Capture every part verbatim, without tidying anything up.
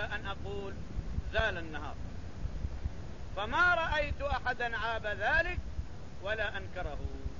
أن أقول زال النهار، فما رأيت أحدا عاب ذلك ولا أنكره.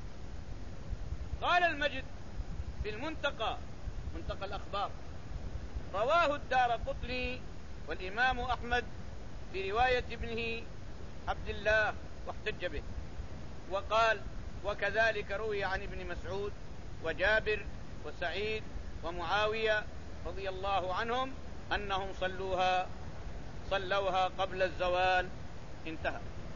قال المجد في المنتقى، منتقى الأخبار، رواه الدارقطني والإمام أحمد في رواية ابنه عبد الله واحتج به، وقال: وكذلك روي عن ابن مسعود وجابر وسعيد ومعاوية رضي الله عنهم أنهم صلوها صلوها قبل الزوال. انتهى.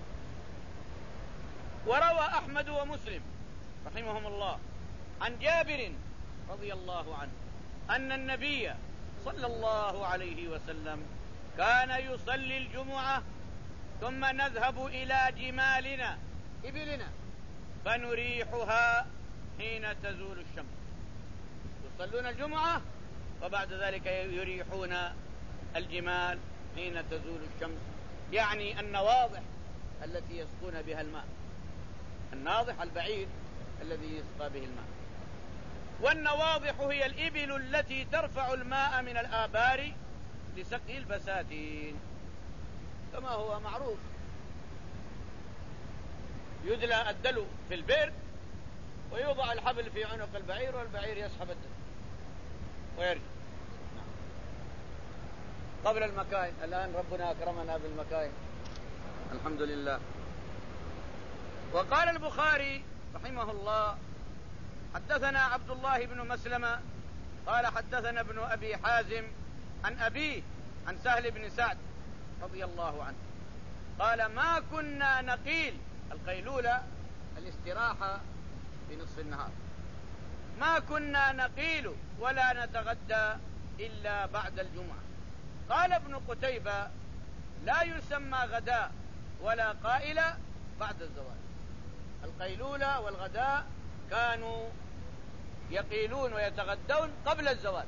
وروى أحمد ومسلم رحمهم الله عن جابر رضي الله عنه أن النبي صلى الله عليه وسلم كان يصلي الجمعة ثم نذهب إلى جمالنا إبلنا فنريحها حين تزول الشمس. يصلون الجمعة وبعد ذلك يريحون الجمال حين تزول الشمس، يعني النواضح التي يسقون بها الماء، الناضح البعيد الذي يسقى به الماء. والنواضح هي الإبل التي ترفع الماء من الآبار لسقي البساتين، كما هو معروف. يدلى الدلو في البئر ويوضع الحبل في عنق البعير والبعير يسحب الدلو ويرجع قبل المكاين. الآن ربنا أكرمنا بالمكاين الحمد لله. وقال البخاري رحمه الله: حدثنا عبد الله بن مسلمة قال حدثنا ابن أبي حازم عن أبيه عن سهل بن سعد رضي الله عنه قال: ما كنا نقيل، القيلولة الاستراحة في نصف النهار، ما كنا نقيل ولا نتغدى إلا بعد الجمعة. قال ابن قتيبة: لا يسمى غداء ولا قائل بعد الزوال. القيلولة والغداء كانوا يقيلون ويتغدون قبل الزوال.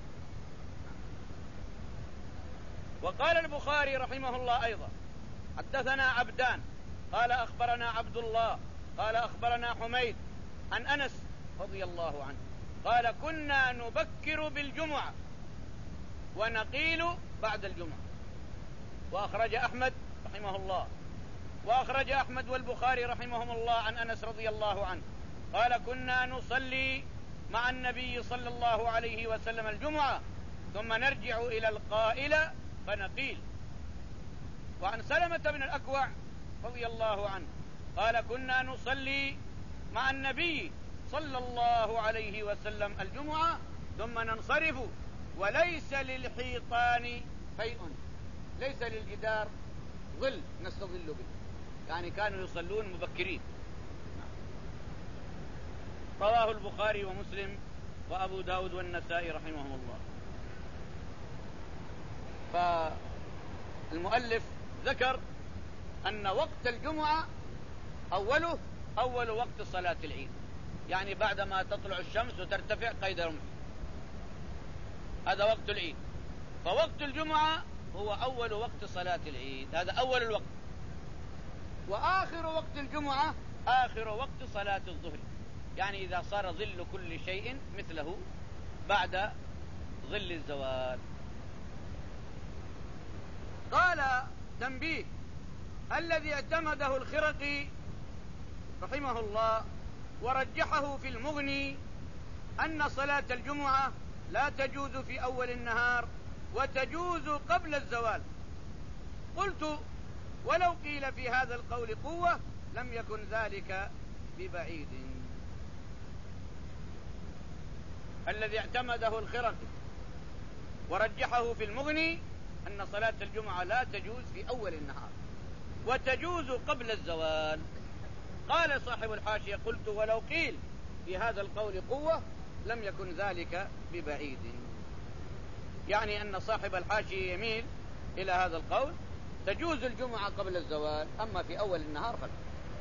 وقال البخاري رحمه الله أيضا: حدثنا عبدان قال أخبرنا عبد الله قال أخبرنا حميد عن أنس رضي الله عنه قال: كنا نبكر بالجمعة ونقيل بعد الجمعة. وأخرج أحمد رحمه الله وأخرج أحمد والبخاري رحمهم الله عن أنس رضي الله عنه قال: كنا نصلي مع النبي صلى الله عليه وسلم الجمعة ثم نرجع إلى القائلة فنقيل. وعن سلمة بن الأكوع رضي الله عنه قال: كنا نصلي مع النبي صلى الله عليه وسلم الجمعة ثم ننصرف وليس للحيطان شيء، ليس للجدار ظل نستظل به، يعني كانوا يصلون مبكرين. رواه البخاري ومسلم وأبو داود والنسائي رحمهم الله. فالمؤلف ذكر أن وقت الجمعة أوله أول وقت صلاة العيد، يعني بعدما تطلع الشمس وترتفع قيد رمح، هذا وقت العيد. فوقت الجمعة هو أول وقت صلاة العيد، هذا أول الوقت. وآخر وقت الجمعة آخر وقت صلاة الظهر، يعني إذا صار ظل كل شيء مثله بعد ظل الزوال. قال: تنبيه: الذي اعتمده الخرقي رحمه الله ورجحه في المغني أن صلاة الجمعة لا تجوز في أول النهار وتجوز قبل الزوال. قلت: ولو قيل في هذا القول قوة لم يكن ذلك ببعيد. الذي اعتمده الخرقي ورجحه في المغني أن صلاة الجمعة لا تجوز في أول النهار وتجوز قبل الزوال. قال صاحب الحاشية: قلت: ولو قيل في هذا القول قوة لم يكن ذلك ببعيد، يعني أن صاحب الحاشية يميل إلى هذا القول، تجوز الجمعة قبل الزوال، أما في أول النهار فلا.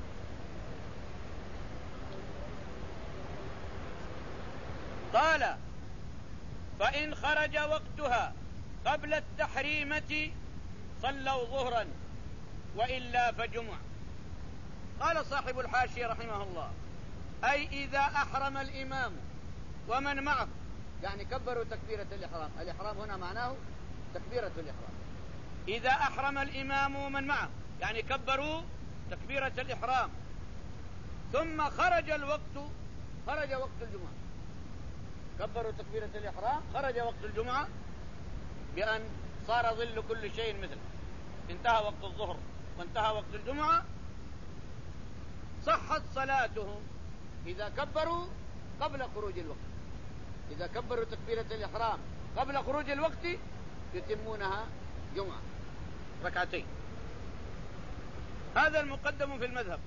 قال: فإن خرج وقتها قبل التحريمة صلوا ظهرا وإلا فجمعة. قال صاحب الحاشية رحمه الله: أي إذا أحرم الإمام ومن معه، يعني كبروا تكبيرة الإحرام. الإحرام هنا معناه تكبيرة الإحرام. إذا أحرم الإمام ومن معه، يعني كبروا تكبيرة الإحرام ثم خرج الوقت، خرج وقت الجمعة، كبروا تكبيرة الإحرام، خرج وقت الجمعة بأن صار ظل كل شيء مثله، انتهى وقت الظهر وانتهى وقت الجمعة، صحت صلاتهم إذا كبروا قبل خروج الوقت. إذا كبروا تكبيرة الإحرام قبل خروج الوقت يتمونها جمعة ركعتين. هذا المقدم في المذهب.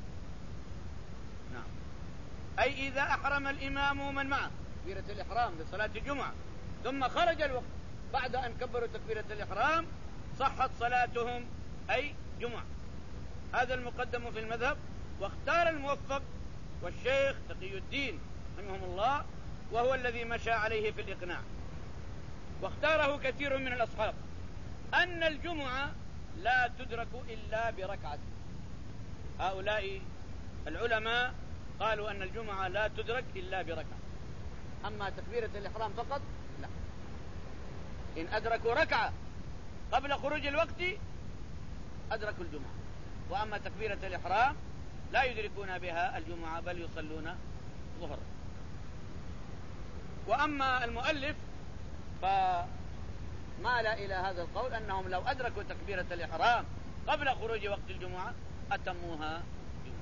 نعم. أي إذا أحرم الإمام ومن معه تكبيرة الإحرام لصلاة الجمعة ثم خرج الوقت بعد أن كبروا تكبيرة الإحرام صحت صلاتهم أي جمعة. هذا المقدم في المذهب. واختار الموفق والشيخ تقي الدين رحمه الله، وهو الذي مشى عليه في الإقناع، واختاره كثير من الأصحاب، أن الجمعة لا تدرك إلا بركعة. هؤلاء العلماء قالوا أن الجمعة لا تدرك إلا بركعة، أما تكبيرة الإحرام فقط لا. إن أدركوا ركعة قبل خروج الوقت أدركوا الجمعة، وأما تكبيرة الإحرام لا يدركون بها الجمعة بل يصلون ظهر. وأما المؤلف فمال إلى هذا القول أنهم لو أدركوا تكبيرة الإحرام قبل خروج وقت الجمعة أتموها جمعة.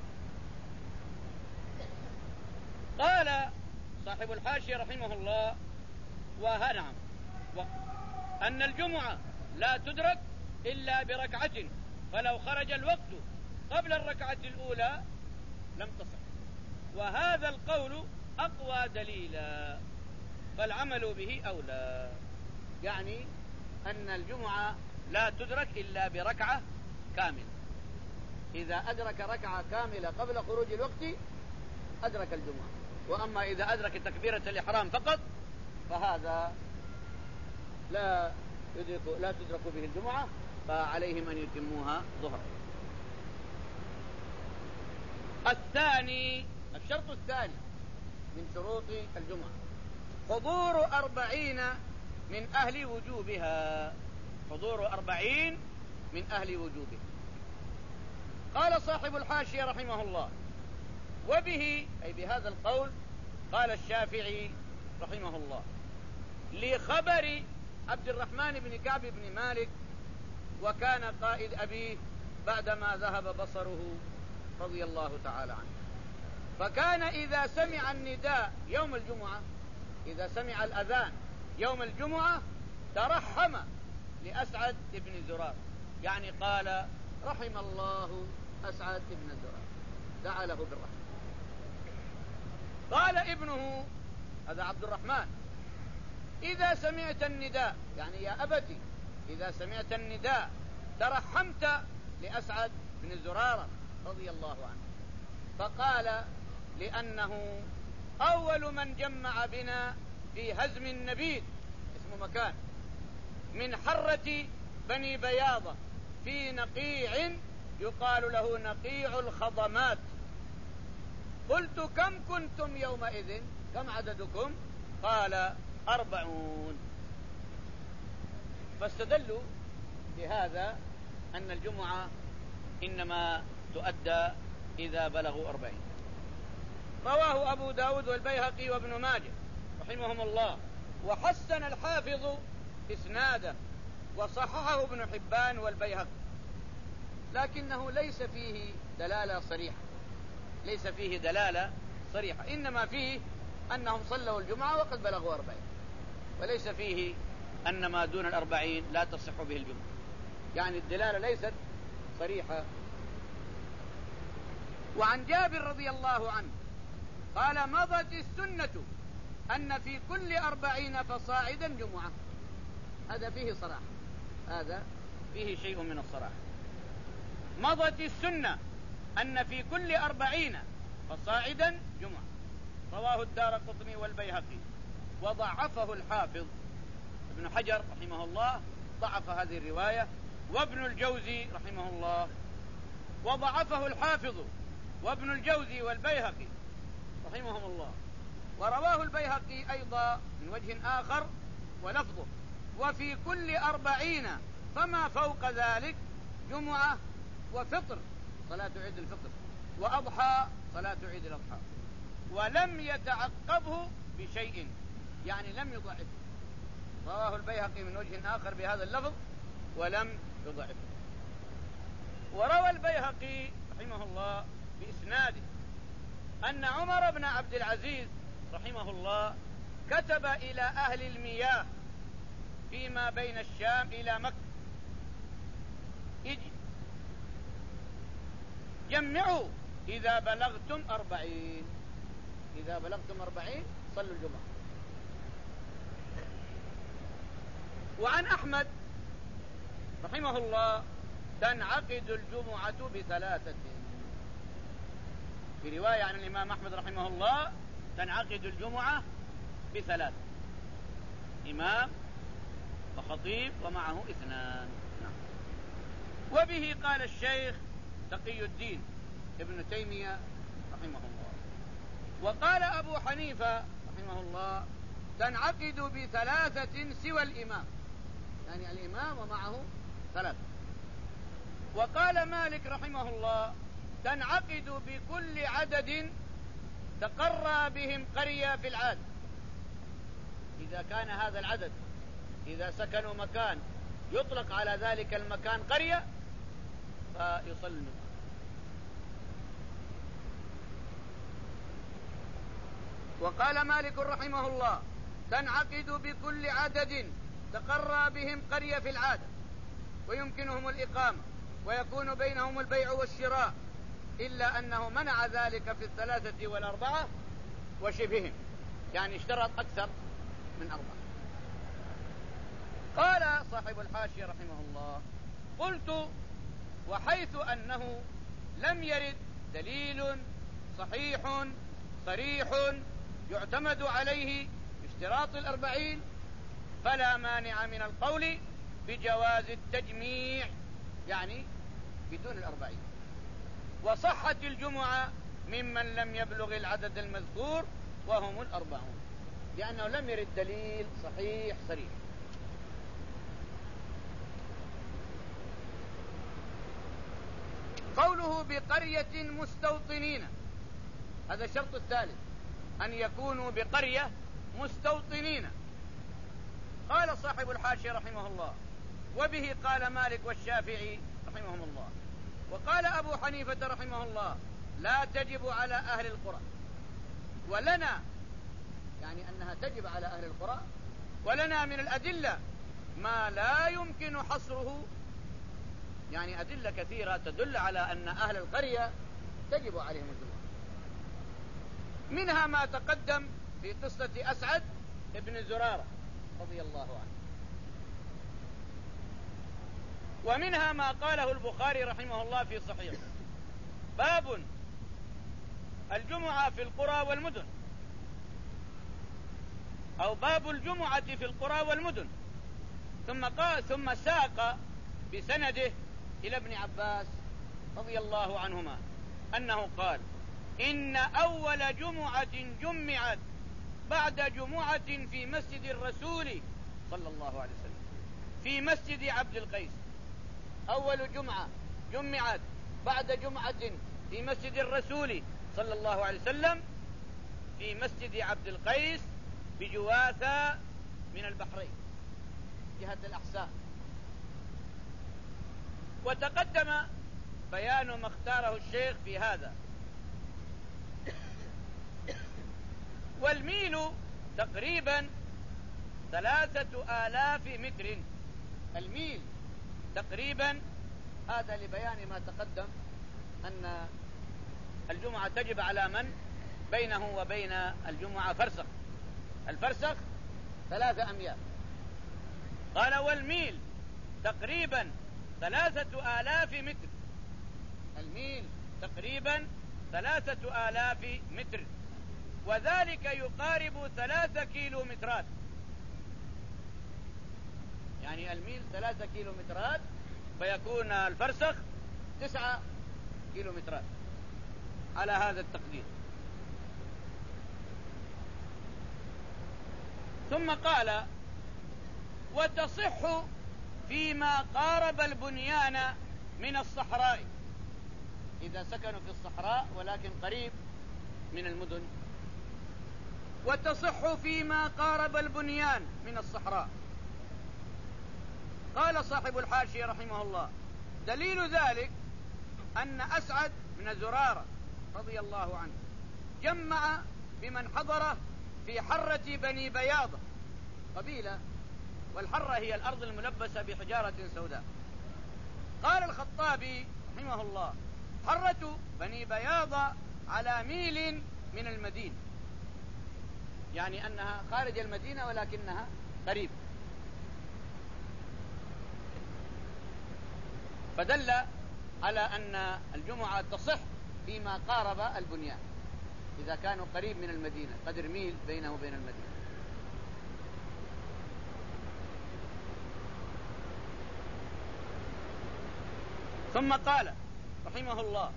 قال صاحب الحاشية رحمه الله: وهنعم أن الجمعة لا تدرك إلا بركعة، فلو خرج الوقت قبل الركعة الأولى لم تصح، وهذا القول أقوى دليلا فالعمل به أولى. يعني أن الجمعة لا تدرك إلا بركعة كاملة، إذا أدرك ركعة كاملة قبل خروج الوقت أدرك الجمعة، وأما إذا أدرك تكبيرة الإحرام فقط فهذا لا يدرك لا تدرك به الجمعة، فعليهم أن يتموها ظهرا. الثاني، الشرط الثاني من شروط الجمعة حضور أربعين من أهل وجوبها، حضور أربعين من أهل وجوبها. قال صاحب الحاشية رحمه الله: وبه أي بهذا القول قال الشافعي رحمه الله لخبر عبد الرحمن بن كعب بن مالك، وكان قائد أبيه بعدما ذهب بصره رضي الله تعالى عنه، فكان إذا سمع النداء يوم الجمعة، إذا سمع الأذان يوم الجمعة ترحم لأسعد بن زرار، يعني قال: رحم الله أسعد بن زرار، دعا له بالرحمة. قال ابنه هذا عبد الرحمن: إذا سمعت النداء، يعني يا أبتي إذا سمعت النداء ترحمت لأسعد بن زرارة رضي الله عنه. فقال: لأنه أول من جمع بنا في هزم النبيذ، اسم مكان، من حرة بني بياضة في نقيع يقال له نقيع الخضمات. قلت: كم كنتم يومئذ؟ كم عددكم؟ قال: أربعون. فاستدلوا بهذا أن الجمعة إنما تؤدى إذا بلغوا أربعين. رواه أبو داود والبيهقي وابن ماجه رحمهم الله، وحسن الحافظ إسناده، وصححه ابن حبان والبيهقي، لكنه ليس فيه دلالة صريحة، ليس فيه دلالة صريحة، إنما فيه أنهم صلوا الجمعة وقد بلغوا أربعين، وليس فيه أن ما دون الأربعين لا تصح به الجمعة، يعني الدلالة ليست صريحة. وعن جابر رضي الله عنه قال: مضت السنة أن في كل أربعين فصاعدا جمعة. هذا فيه صراحة، هذا فيه شيء من الصراحة. مضت السنة أن في كل أربعين فصاعدا جمعة. رواه الدارقطني والبيهقي، وضعفه الحافظ ابن حجر رحمه الله، ضعف هذه الرواية، وابن الجوزي رحمه الله، وضعفه الحافظ وابن الجوزي والبيهقي رحمهم الله. ورواه البيهقي أيضا من وجه آخر ولفظه: وفي كل أربعين فما فوق ذلك جمعة وفطر صلاة عيد الفطر وأضحى صلاة عيد الأضحى، ولم يتعقبه بشيء، يعني لم يضعفه. رواه البيهقي من وجه آخر بهذا اللفظ ولم يضعفه. وروى البيهقي رحمه الله بإسناده أن عمر بن عبد العزيز رحمه الله كتب إلى أهل المياه فيما بين الشام إلى مكة: اجي جمعوا إذا بلغتم أربعين، إذا بلغتم أربعين صلوا الجمعة. وعن أحمد رحمه الله تنعقد الجمعة بثلاثة، في رواية عن الإمام أحمد رحمه الله تنعقد الجمعة بثلاثة: إمام وخطيب ومعه اثنان. وبه قال الشيخ تقي الدين ابن تيمية رحمه الله. وقال أبو حنيفة رحمه الله تنعقد بثلاثة سوى الإمام، يعني الإمام ومعه ثلاثة. وقال مالك رحمه الله تنعقد بكل عدد تقرى بهم قرية في العاد، إذا كان هذا العدد إذا سكنوا مكان يطلق على ذلك المكان قرية فيصلوا. وقال مالك رحمه الله تنعقد بكل عدد تقرى بهم قرية في العادة ويمكنهم الإقامة ويكون بينهم البيع والشراء، إلا أنه منع ذلك في الثلاثة والأربعة وشبههم، يعني اشترط أكثر من أربعة. قال صاحب الحاشية رحمه الله قلت: وحيث أنه لم يرد دليل صحيح صريح يعتمد عليه اشتراط الأربعين فلا مانع من القول بجواز التجميع، يعني بدون الأربعين. وصحت الجمعة ممن لم يبلغ العدد المذكور وهم الأربعون، لأنه لم يرد دليل صحيح صريح. قوله بقرية مستوطنين، هذا الشرط الثالث، أن يكونوا بقرية مستوطنين. قال صاحب الحاشية رحمه الله وبه قال مالك والشافعي رحمهم الله. وقال أبو حنيفة رحمه الله لا تجب على أهل القرى، ولنا، يعني أنها تجب على أهل القرى، ولنا من الأدلة ما لا يمكن حصره، يعني أدلة كثيرة تدل على أن أهل القرية تجب عليهم الجمعة. منها ما تقدم في قصة أسعد ابن زرارة رضي الله عنه، ومنها ما قاله البخاري رحمه الله في صحيحه: باب الجمعة في القرى والمدن، أو باب الجمعة في القرى والمدن. ثم قال ثم ساق بسنده إلى ابن عباس رضي الله عنهما أنه قال: إن أول جمعة جمعت بعد جمعة في مسجد الرسول صلى الله عليه وسلم في مسجد عبد القيس، أول جمعة جمعت بعد جمعة في مسجد الرسول صلى الله عليه وسلم في مسجد عبد القيس بجواثة من البحرين جهة الأحساء. وتقدم بيان ما اختاره الشيخ في هذا. والميل تقريبا ثلاثة آلاف متر، الميل تقريبا، هذا لبيان ما تقدم أن الجمعة تجب على من بينه وبين الجمعة فرسخ، الفرسخ ثلاثة أميال. قال: والميل تقريبا ثلاثة آلاف متر، الميل تقريبا ثلاثة آلاف متر، وذلك يقارب ثلاثة كيلومترات، يعني الميل ثلاثة كيلومترات فيكون الفرسخ تسعة كيلومترات على هذا التقدير. ثم قال: وتصح فيما قارب البنيان من الصحراء، إذا سكنوا في الصحراء ولكن قريب من المدن، وتصح فيما قارب البنيان من الصحراء. قال صاحب الحاشية رحمه الله: دليل ذلك أن أسعد بن زرارة رضي الله عنه جمع بمن حضره في حرة بني بياضة، قبيلة، والحرة هي الأرض الملبسة بحجارة سوداء. قال الخطابي رحمه الله: حرة بني بياضة على ميل من المدينة، يعني أنها خارج المدينة ولكنها قريب، فدل على أن الجمعة تصح فيما قارب البنيان، إذا كانوا قريب من المدينة، قدر ميل بينه وبين المدينة. ثم قال رحمه الله: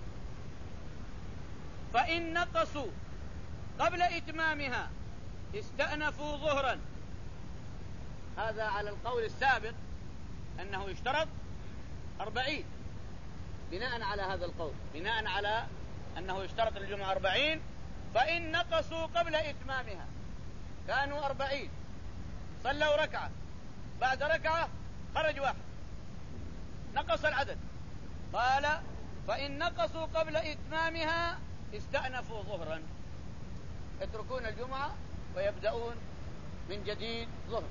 فإن نقصوا قبل إتمامها استأنفوا ظهرا. هذا على القول السابق أنه يشترط أربعين، بناء على هذا القول، بناء على أنه يشترط الجمعة أربعين. فإن نقصوا قبل إتمامها، كانوا أربعين، صلوا ركعة، بعد ركعة خرج واحد، نقص العدد. قال: فإن نقصوا قبل إتمامها استأنفوا ظهرا، يتركون الجمعة ويبدأون من جديد ظهر.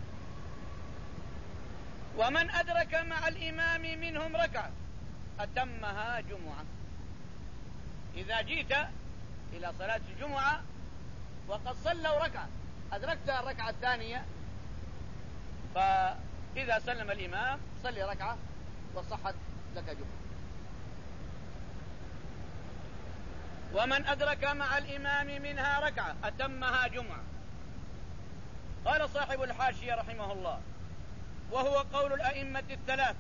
ومن أدرك مع الإمام منهم ركعة أتمها جمعة. إذا جيت إلى صلاة الجمعة وقد صلوا ركعة، أدركت الركعة الثانية، فإذا سلم الإمام صلي ركعة وصحت لك جمعة. ومن أدرك مع الإمام منها ركعة أتمها جمعة. قال صاحب الحاشية رحمه الله: وهو قول الأئمة الثلاث،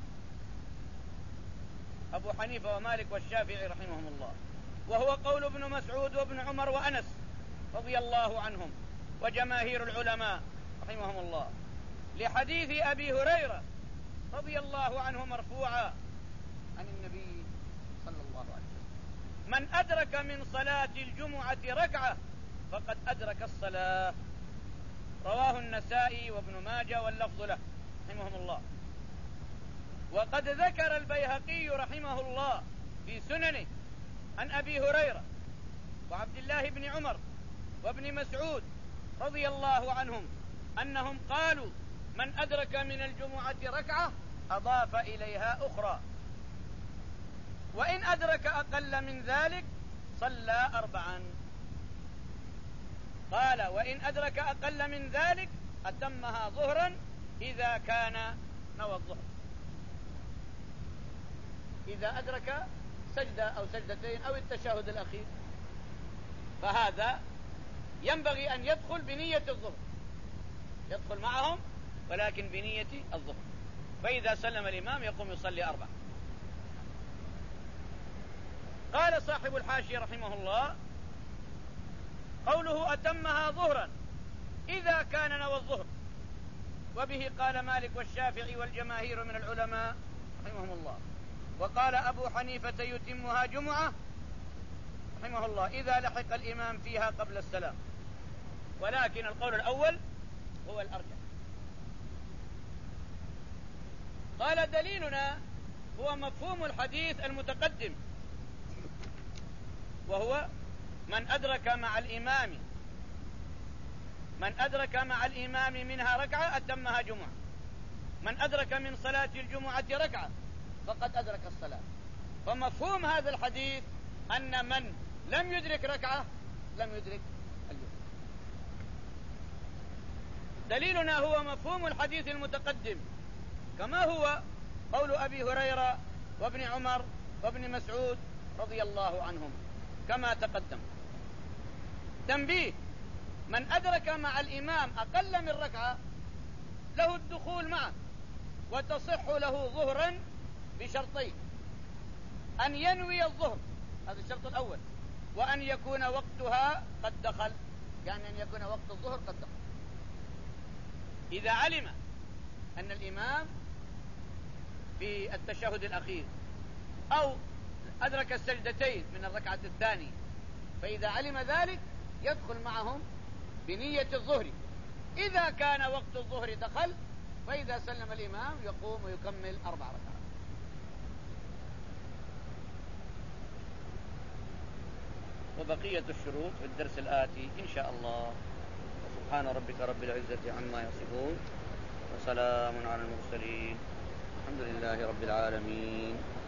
أبو حنيفة ومالك والشافعي رحمهم الله، وهو قول ابن مسعود وابن عمر وأنس رضي الله عنهم وجماهير العلماء رحمهم الله، لحديث أبي هريرة رضي الله عنه مرفوعا عن النبي صلى الله عليه وسلم: من أدرك من صلاة الجمعة ركعة فقد أدرك الصلاة. رواه النسائي وابن ماجه واللفظ له رحمهم الله. وقد ذكر البيهقي رحمه الله في سننه عن أبي هريرة وعبد الله بن عمر وابن مسعود رضي الله عنهم أنهم قالوا: من أدرك من الجمعة ركعة أضاف إليها أخرى، وإن أدرك أقل من ذلك صلى أربعا. قال: وإن أدرك أقل من ذلك أتمها ظهرا إذا كان نوى الظهر. إذا أدرك سجدة أو سجدتين أو التشهد الأخير، فهذا ينبغي أن يدخل بنية الظهر، يدخل معهم ولكن بنية الظهر، فإذا سلم الإمام يقوم يصلي أربعة. قال صاحب الحاشية رحمه الله: قوله أتمها ظهرا إذا كان نوى الظهر، وبه قال مالك والشافعي والجماهير من العلماء رحمهم الله. وقال أبو حنيفة: يتمها جمعة رحمه الله إذا لحق الإمام فيها قبل السلام، ولكن القول الأول هو الأرجح. قال: دليلنا هو مفهوم الحديث المتقدم، وهو من أدرك مع الإمام من أدرك مع الإمام منها ركعة أتمها جمعة. من أدرك من صلاة الجمعة ركعة فقد أدرك الصلاة. فمفهوم هذا الحديث أن من لم يدرك ركعة لم يدرك الجمعة. دليلنا هو مفهوم الحديث المتقدم، كما هو قول أبي هريرة وابن عمر وابن مسعود رضي الله عنهم كما تقدم. تنبيه: من أدرك مع الإمام أقل من ركعة له الدخول معه، وتصح له ظهرا بشرطين: أن ينوي الظهر، هذا الشرط الأول، وأن يكون وقتها قد دخل، يعني أن يكون وقت الظهر قد دخل. إذا علم أن الإمام في التشهد الأخير أو أدرك السجدتين من الركعة الثانية، فإذا علم ذلك يدخل معهم بنية الظهر. إذا كان وقت الظهر دخل فإذا سلم الإمام يقوم ويكمل أربع ركعات. وبقية الشروط في الدرس الآتي إن شاء الله. سبحان ربك رب العزة عما يصفون وسلام على المرسلين، الحمد لله رب العالمين.